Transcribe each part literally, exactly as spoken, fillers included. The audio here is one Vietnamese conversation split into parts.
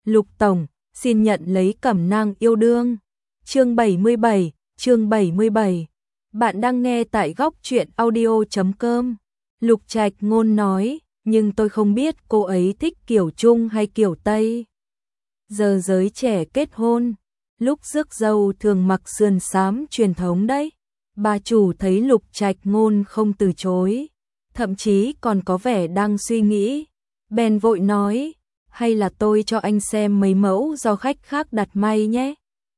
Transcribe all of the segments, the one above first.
Lục Tổng, xin nhận lấy cẩm nang yêu đương. Chương bảy mươi bảy, chương bảy mươi bảy. Bạn đang nghe tại góc truyện audio chấm com. Lục Trạch Ngôn nói, nhưng tôi không biết cô ấy thích kiểu Trung hay kiểu Tây. Giờ giới trẻ kết hôn, lúc rước dâu thường mặc sườn xám truyền thống đấy. Bà chủ thấy Lục Trạch Ngôn không từ chối, thậm chí còn có vẻ đang suy nghĩ. Bèn vội nói, hay là tôi cho anh xem mấy mẫu do khách khác đặt may nhé.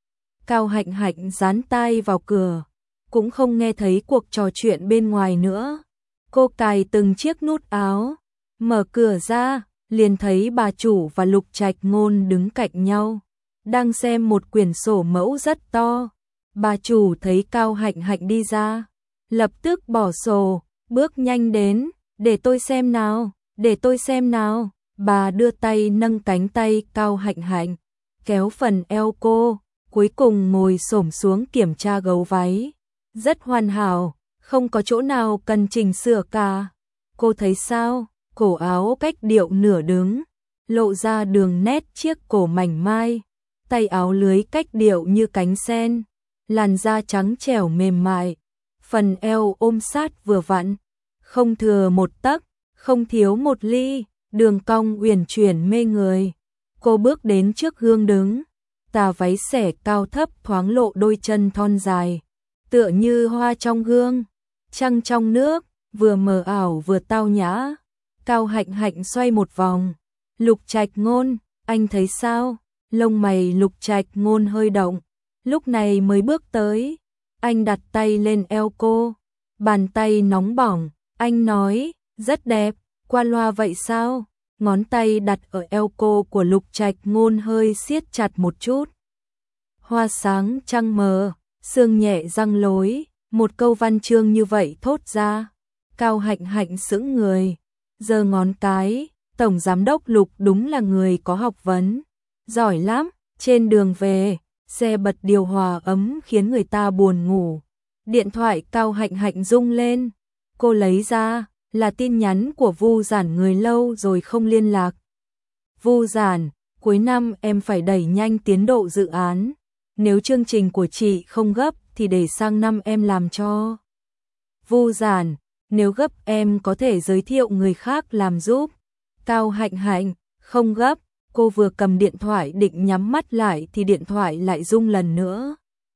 Cao Hạnh Hạnh dán tai vào cửa, cũng không nghe thấy cuộc trò chuyện bên ngoài nữa. Cô cài từng chiếc nút áo, mở cửa ra, liền thấy bà chủ và Lục Trạch Ngôn đứng cạnh nhau, đang xem một quyển sổ mẫu rất to. Bà chủ thấy Cao Hạnh Hạnh đi ra, lập tức bỏ sổ, bước nhanh đến, để tôi xem nào, để tôi xem nào. Bà đưa tay nâng cánh tay Cao Hạnh Hạnh, kéo phần eo cô, cuối cùng ngồi xổm xuống kiểm tra gấu váy. Rất hoàn hảo, không có chỗ nào cần chỉnh sửa cả. Cô thấy sao? Cổ áo cách điệu nửa đứng, lộ ra đường nét chiếc cổ mảnh mai. Tay áo lưới cách điệu như cánh sen, làn da trắng trẻo mềm mại. Phần eo ôm sát vừa vặn, không thừa một tấc, không thiếu một ly. Đường cong uyển chuyển mê người. Cô bước đến trước gương đứng, tà váy xẻ cao thấp thoáng lộ đôi chân thon dài, tựa như hoa trong gương, trăng trong nước, vừa mờ ảo vừa tao nhã. Cao Hạnh Hạnh xoay một vòng. Lục Trạch Ngôn, anh thấy sao? Lông mày Lục Trạch Ngôn hơi động, lúc này mới bước tới. Anh đặt tay lên eo cô, bàn tay nóng bỏng. Anh nói, rất đẹp. Qua loa vậy sao? Ngón tay đặt ở eo cô của Lục Trạch Ngôn hơi siết chặt một chút. Hoa sáng trăng mờ, sương nhẹ răng lối, một câu văn chương như vậy thốt ra. Cao Hạnh Hạnh sững người, giơ ngón cái. Tổng giám đốc Lục đúng là người có học vấn, giỏi lắm. Trên đường về, xe bật điều hòa ấm khiến người ta buồn ngủ. Điện thoại Cao Hạnh Hạnh rung lên, cô lấy ra, là tin nhắn của Vu Giản, người lâu rồi không liên lạc. Vu Giản, cuối năm em phải đẩy nhanh tiến độ dự án. Nếu chương trình của chị không gấp thì để sang năm em làm cho. Vu Giản, nếu gấp em có thể giới thiệu người khác làm giúp. Cao Hạnh Hạnh, không gấp. Cô vừa cầm điện thoại định nhắm mắt lại thì điện thoại lại rung lần nữa.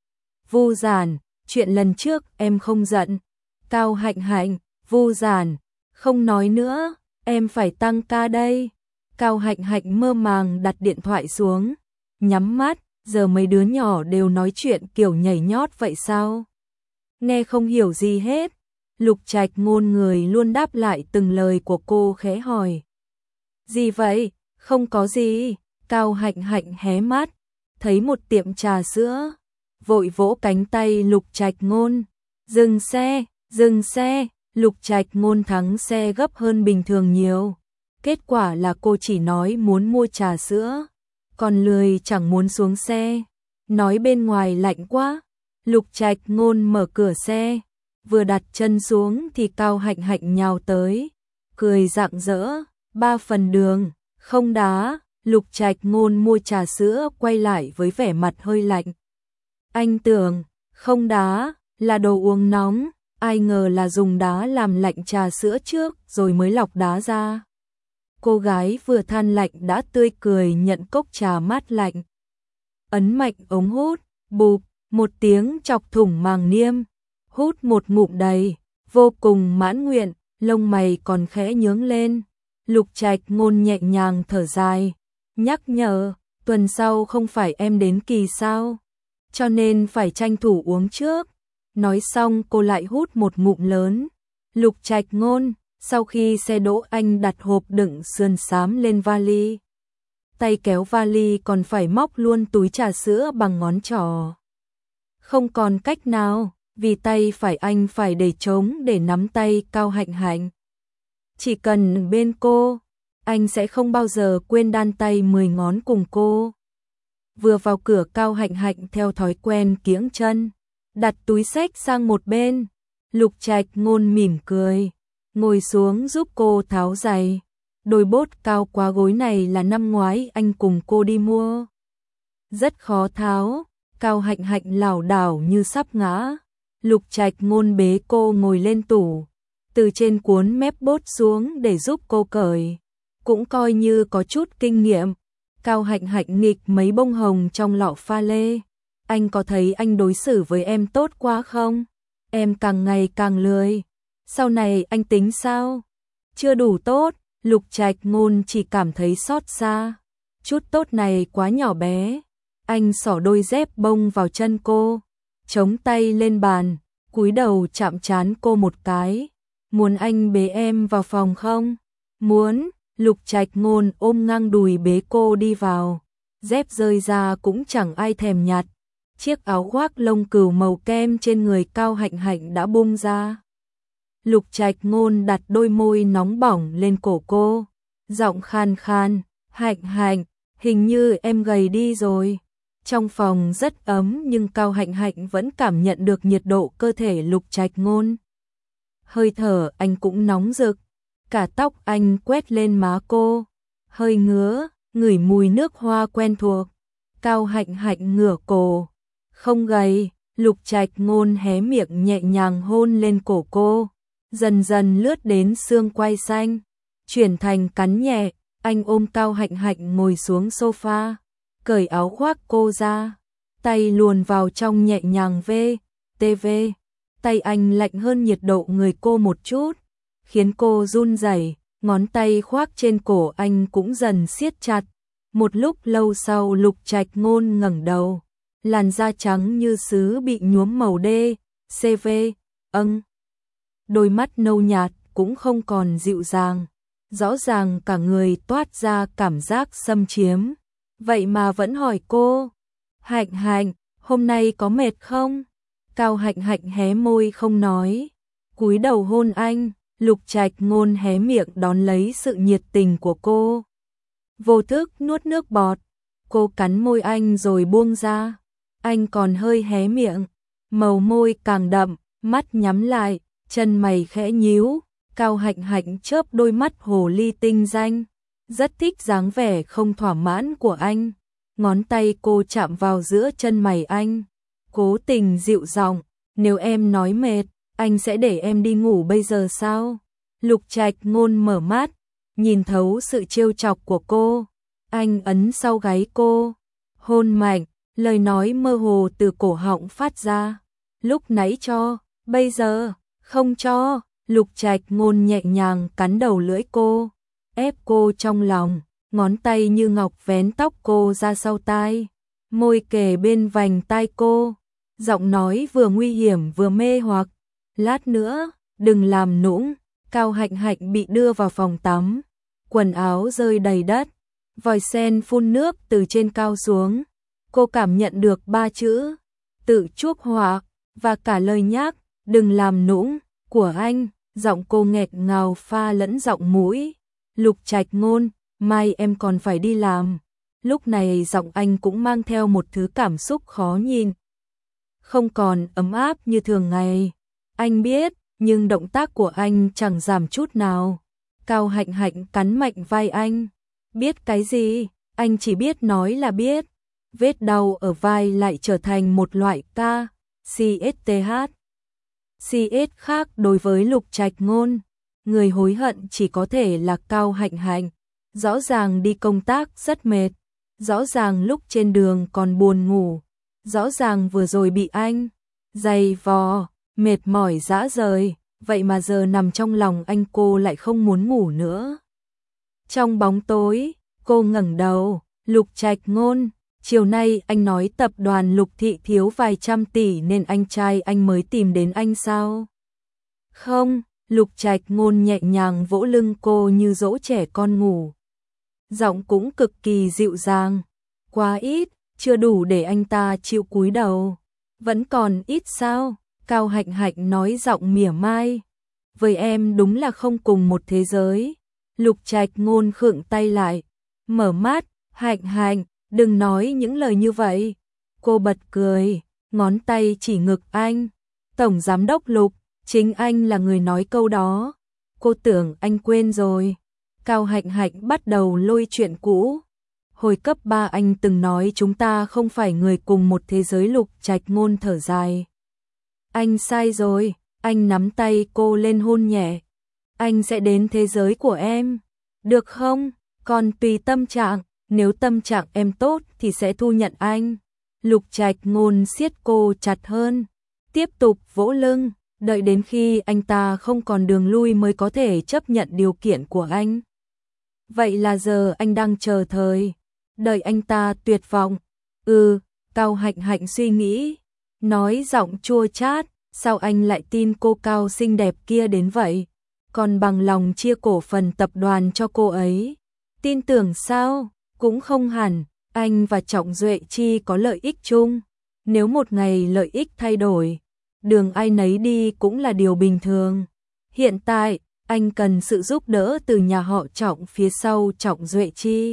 Vu Giản, chuyện lần trước em không giận. Cao Hạnh Hạnh, Vu Giản, không nói nữa, em phải tăng ca đây. Cao Hạnh Hạnh mơ màng đặt điện thoại xuống, nhắm mắt. Giờ mấy đứa nhỏ đều nói chuyện kiểu nhảy nhót vậy sao? Nghe không hiểu gì hết. Lục Trạch Ngôn người luôn đáp lại từng lời của cô, khẽ hỏi. Gì vậy? Không có gì. Cao Hạnh Hạnh hé mắt, thấy một tiệm trà sữa, vội vỗ cánh tay Lục Trạch Ngôn. Dừng xe, dừng xe. Lục Trạch Ngôn thắng xe gấp hơn bình thường nhiều. Kết quả là cô chỉ nói muốn mua trà sữa, còn lười chẳng muốn xuống xe, nói bên ngoài lạnh quá. Lục Trạch Ngôn mở cửa xe, vừa đặt chân xuống thì Cao Hạnh Hạnh nhào tới, cười rạng rỡ. Ba phần đường, không đá. Lục Trạch Ngôn mua trà sữa quay lại với vẻ mặt hơi lạnh. Anh tưởng không đá là đồ uống nóng, ai ngờ là dùng đá làm lạnh trà sữa trước rồi mới lọc đá ra. Cô gái vừa than lạnh đã tươi cười nhận cốc trà mát lạnh. Ấn mạnh ống hút, bụp, một tiếng chọc thủng màng niêm. Hút một ngụm đầy, vô cùng mãn nguyện, lông mày còn khẽ nhướng lên. Lục Trạch Ngôn nhẹ nhàng thở dài, nhắc nhở, tuần sau không phải em đến kỳ sao, cho nên phải tranh thủ uống trước. Nói xong cô lại hút một ngụm lớn. Lục Trạch Ngôn, sau khi xe đỗ anh đặt hộp đựng sườn xám lên vali. Tay kéo vali còn phải móc luôn túi trà sữa bằng ngón trỏ. Không còn cách nào, vì tay phải anh phải để trống để nắm tay Cao Hạnh Hạnh. Chỉ cần bên cô, anh sẽ không bao giờ quên đan tay mười ngón cùng cô. Vừa vào cửa Cao Hạnh Hạnh theo thói quen kiễng chân, đặt túi xách sang một bên. Lục Trạch Ngôn mỉm cười, ngồi xuống giúp cô tháo giày. Đôi bốt cao quá gối này là năm ngoái anh cùng cô đi mua. Rất khó tháo, Cao Hạnh Hạnh lảo đảo như sắp ngã. Lục Trạch Ngôn bế cô ngồi lên tủ, từ trên cuốn mép bốt xuống để giúp cô cởi. Cũng coi như có chút kinh nghiệm. Cao Hạnh Hạnh nghịch mấy bông hồng trong lọ pha lê. Anh có thấy anh đối xử với em tốt quá không? Em càng ngày càng lười. Sau này anh tính sao? Chưa đủ tốt. Lục Trạch Ngôn chỉ cảm thấy xót xa. Chút tốt này quá nhỏ bé. Anh xỏ đôi dép bông vào chân cô, chống tay lên bàn, cúi đầu chạm trán cô một cái. Muốn anh bế em vào phòng không? Muốn. Lục Trạch Ngôn ôm ngang đùi bế cô đi vào. Dép rơi ra cũng chẳng ai thèm nhặt. Chiếc áo khoác lông cừu màu kem trên người Cao Hạnh Hạnh đã bung ra. Lục Trạch Ngôn đặt đôi môi nóng bỏng lên cổ cô, giọng khan khan, "Hạnh Hạnh, hình như em gầy đi rồi." Trong phòng rất ấm nhưng Cao Hạnh Hạnh vẫn cảm nhận được nhiệt độ cơ thể Lục Trạch Ngôn. Hơi thở anh cũng nóng rực, cả tóc anh quét lên má cô, hơi ngứa, ngửi mùi nước hoa quen thuộc. Cao Hạnh Hạnh ngửa cổ, "Không gầy." Lục Trạch Ngôn hé miệng nhẹ nhàng hôn lên cổ cô, dần dần lướt đến xương quai xanh, chuyển thành cắn nhẹ. Anh ôm Cao Hạnh Hạnh ngồi xuống sofa, cởi áo khoác cô ra, tay luồn vào trong nhẹ nhàng vê, tê vê. Tay anh lạnh hơn nhiệt độ người cô một chút, khiến cô run rẩy, ngón tay khoác trên cổ anh cũng dần siết chặt. Một lúc lâu sau Lục Trạch Ngôn ngẩng đầu, làn da trắng như sứ bị nhuốm màu đê, xê vê, âng. Đôi mắt nâu nhạt cũng không còn dịu dàng, rõ ràng cả người toát ra cảm giác xâm chiếm. Vậy mà vẫn hỏi cô, "Hạnh Hạnh, hôm nay có mệt không?" Cao Hạnh Hạnh hé môi không nói, cúi đầu hôn anh. Lục Trạch Ngôn hé miệng đón lấy sự nhiệt tình của cô, vô thức nuốt nước bọt. Cô cắn môi anh rồi buông ra. Anh còn hơi hé miệng, màu môi càng đậm, mắt nhắm lại, chân mày khẽ nhíu. Cao Hạnh Hạnh chớp đôi mắt hồ ly tinh danh, rất thích dáng vẻ không thỏa mãn của anh. Ngón tay cô chạm vào giữa chân mày anh, cố tình dịu giọng, "Nếu em nói mệt, anh sẽ để em đi ngủ bây giờ sao?" Lục Trạch Ngôn mở mắt, nhìn thấu sự trêu chọc của cô. Anh ấn sau gáy cô, hôn mạnh, lời nói mơ hồ từ cổ họng phát ra. "Lúc nãy cho, bây giờ không cho." Lục Trạch Ngôn nhẹ nhàng cắn đầu lưỡi cô, ép cô trong lòng, ngón tay như ngọc vén tóc cô ra sau tai, môi kề bên vành tai cô, giọng nói vừa nguy hiểm vừa mê hoặc, "Lát nữa, đừng làm nũng." Cao Hạnh Hạnh bị đưa vào phòng tắm, quần áo rơi đầy đất, vòi sen phun nước từ trên cao xuống. Cô cảm nhận được ba chữ tự chuốc họa và cả lời nhắc "đừng làm nũng" của anh. Giọng cô nghẹt ngào pha lẫn giọng mũi. "Lục Trạch Ngôn, mai em còn phải đi làm." Lúc này giọng anh cũng mang theo một thứ cảm xúc khó nhìn, không còn ấm áp như thường ngày. Anh biết, nhưng động tác của anh chẳng giảm chút nào. Cao Hạnh Hạnh cắn mạnh vai anh. "Biết cái gì?" Anh chỉ biết nói là biết. Vết đau ở vai lại trở thành một loại ca, xê ét tê hát. xê ét khác đối với Lục Trạch Ngôn, người hối hận chỉ có thể là Cao Hạnh Hạnh. Rõ ràng đi công tác rất mệt, rõ ràng lúc trên đường còn buồn ngủ, rõ ràng vừa rồi bị anh giày vò, mệt mỏi rã rời, vậy mà giờ nằm trong lòng anh cô lại không muốn ngủ nữa. Trong bóng tối, cô ngẩng đầu, "Lục Trạch Ngôn, chiều nay anh nói tập đoàn Lục Thị thiếu vài trăm tỷ nên anh trai anh mới tìm đến anh sao?" "Không." Lục Trạch Ngôn nhẹ nhàng vỗ lưng cô như dỗ trẻ con ngủ, giọng cũng cực kỳ dịu dàng. "Quá ít, chưa đủ để anh ta chịu cúi đầu." "Vẫn còn ít sao?" Cao Hạnh Hạnh nói giọng mỉa mai. "Với em đúng là không cùng một thế giới." Lục Trạch Ngôn khựng tay lại, mở mắt, "Hạnh Hạnh, đừng nói những lời như vậy." Cô bật cười, ngón tay chỉ ngực anh. "Tổng giám đốc Lục, chính anh là người nói câu đó." Cô tưởng anh quên rồi. Cao Hạnh Hạnh bắt đầu lôi chuyện cũ. Hồi cấp ba anh từng nói chúng ta không phải người cùng một thế giới. Lục Trạch Ngôn thở dài. Anh sai rồi, anh nắm tay cô lên hôn nhẹ. Anh sẽ đến thế giới của em, được không? Còn tùy tâm trạng, nếu tâm trạng em tốt thì sẽ thu nhận anh. Lục Trạch Ngôn siết cô chặt hơn, tiếp tục vỗ lưng, đợi đến khi anh ta không còn đường lui mới có thể chấp nhận điều kiện của anh. Vậy là giờ anh đang chờ thời, đợi anh ta tuyệt vọng. Ừ, Cao Hạnh Hạnh suy nghĩ, nói giọng chua chát, sao anh lại tin cô Cao xinh đẹp kia đến vậy? Còn bằng lòng chia cổ phần tập đoàn cho cô ấy. Tin tưởng sao? Cũng không hẳn, anh và Trọng Duệ Chi có lợi ích chung. Nếu một ngày lợi ích thay đổi, đường ai nấy đi cũng là điều bình thường. Hiện tại, anh cần sự giúp đỡ từ nhà họ Trọng phía sau Trọng Duệ Chi.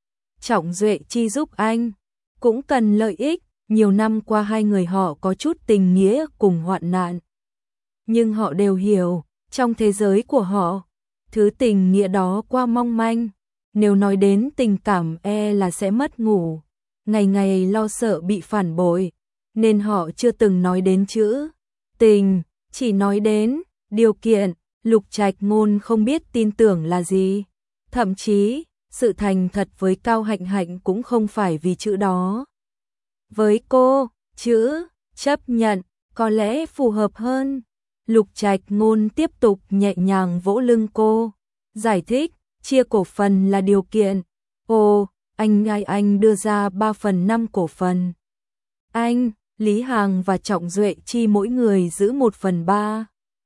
Trọng Duệ Chi giúp anh, cũng cần lợi ích. Nhiều năm qua hai người họ có chút tình nghĩa cùng hoạn nạn. Nhưng họ đều hiểu, trong thế giới của họ, thứ tình nghĩa đó quá mong manh. Nếu nói đến tình cảm e là sẽ mất ngủ, ngày ngày lo sợ bị phản bội, nên họ chưa từng nói đến chữ tình, chỉ nói đến điều kiện. Lục Trạch Ngôn không biết tin tưởng là gì, thậm chí sự thành thật với Cao Hạnh Hạnh cũng không phải vì chữ đó. Với cô, chữ chấp nhận có lẽ phù hợp hơn. Lục Trạch Ngôn tiếp tục nhẹ nhàng vỗ lưng cô, giải thích, chia cổ phần là điều kiện. Ồ, anh ngay anh đưa ra ba phần năm cổ phần. Anh, Lý Hằng và Trọng Duệ Chi mỗi người giữ một phần ba.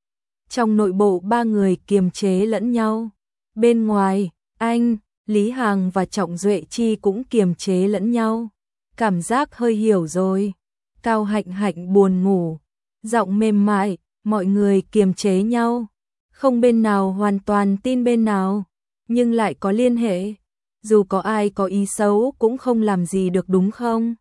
Trong nội bộ ba người kiềm chế lẫn nhau. Bên ngoài, anh, Lý Hằng và Trọng Duệ Chi cũng kiềm chế lẫn nhau. Cảm giác hơi hiểu rồi. Cao Hạnh Hạnh buồn ngủ, giọng mềm mại, mọi người kiềm chế nhau. Không bên nào hoàn toàn tin bên nào, nhưng lại có liên hệ. Dù có ai có ý xấu cũng không làm gì được đúng không?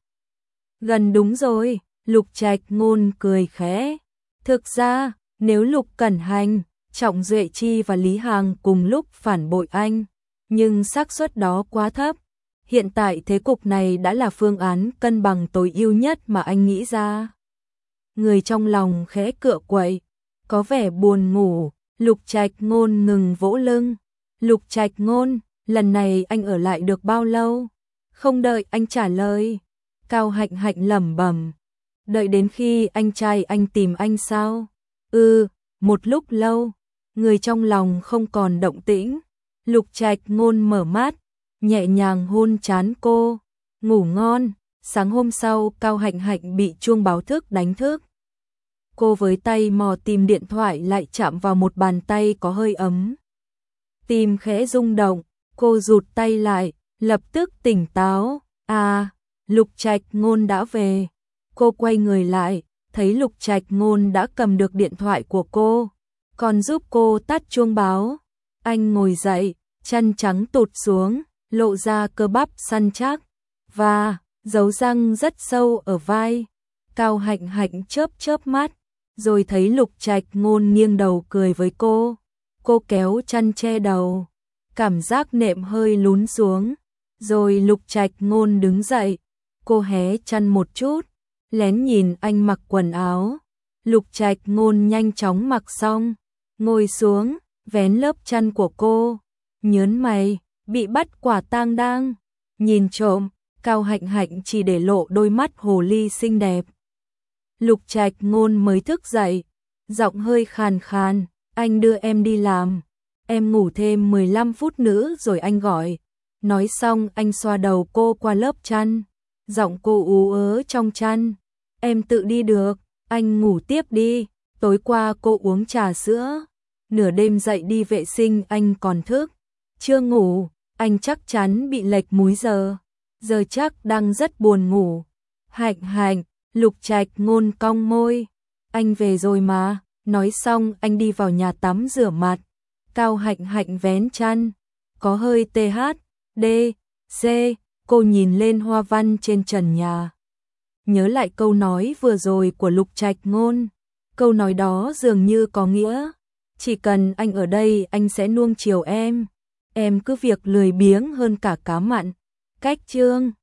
Gần đúng rồi, Lục Trạch Ngôn cười khẽ. Thực ra, nếu Lục Cẩn Hành, Trọng Duệ Chi và Lý Hằng cùng lúc phản bội anh, nhưng xác suất đó quá thấp. Hiện tại thế cục này đã là phương án cân bằng tối ưu nhất mà anh nghĩ ra. Người trong lòng khẽ cựa quậy, có vẻ buồn ngủ. Lục Trạch Ngôn ngừng vỗ lưng. Lục Trạch Ngôn, lần này anh ở lại được bao lâu? Không đợi anh trả lời, Cao Hạnh Hạnh lẩm bẩm. Đợi đến khi anh trai anh tìm anh sao? Ừ, một lúc lâu. Người trong lòng không còn động tĩnh. Lục Trạch Ngôn mở mắt, nhẹ nhàng hôn trán cô. Ngủ ngon. Sáng hôm sau, Cao Hạnh Hạnh bị chuông báo thức đánh thức. Cô với tay mò tìm điện thoại lại chạm vào một bàn tay có hơi ấm. Tim khẽ rung động, cô rụt tay lại, lập tức tỉnh táo. À, Lục Trạch Ngôn đã về. Cô quay người lại, thấy Lục Trạch Ngôn đã cầm được điện thoại của cô, còn giúp cô tắt chuông báo. Anh ngồi dậy, chân trắng tụt xuống, lộ ra cơ bắp săn chắc và dấu răng rất sâu ở vai. Cao Hạnh Hạnh chớp chớp mắt, rồi thấy Lục Trạch Ngôn nghiêng đầu cười với cô. Cô kéo chăn che đầu, cảm giác nệm hơi lún xuống. Rồi Lục Trạch Ngôn đứng dậy, cô hé chăn một chút, lén nhìn anh mặc quần áo. Lục Trạch Ngôn nhanh chóng mặc xong, ngồi xuống, vén lớp chăn của cô, nhớn mày, bị bắt quả tang đang nhìn trộm. Cao Hạnh Hạnh chỉ để lộ đôi mắt hồ ly xinh đẹp. Lục Trạch Ngôn mới thức dậy, giọng hơi khàn khàn, anh đưa em đi làm, em ngủ thêm mười lăm phút nữa rồi anh gọi. Nói xong anh xoa đầu cô qua lớp chăn, giọng cô ú ớ trong chăn. Em tự đi được, anh ngủ tiếp đi, tối qua cô uống trà sữa, nửa đêm dậy đi vệ sinh anh còn thức. Chưa ngủ, anh chắc chắn bị lệch múi giờ, giờ chắc đang rất buồn ngủ. Hạnh Hạnh, Lục Trạch Ngôn cong môi, anh về rồi mà. Nói xong anh đi vào nhà tắm rửa mặt. Cao Hạnh Hạnh vén chăn, có hơi tê hát đê xê. Cô nhìn lên hoa văn trên trần nhà, nhớ lại câu nói vừa rồi của Lục Trạch Ngôn. Câu nói đó dường như có nghĩa, chỉ cần anh ở đây anh sẽ nuông chiều em. em cứ việc lười biếng hơn cả cá mặn. Cách chương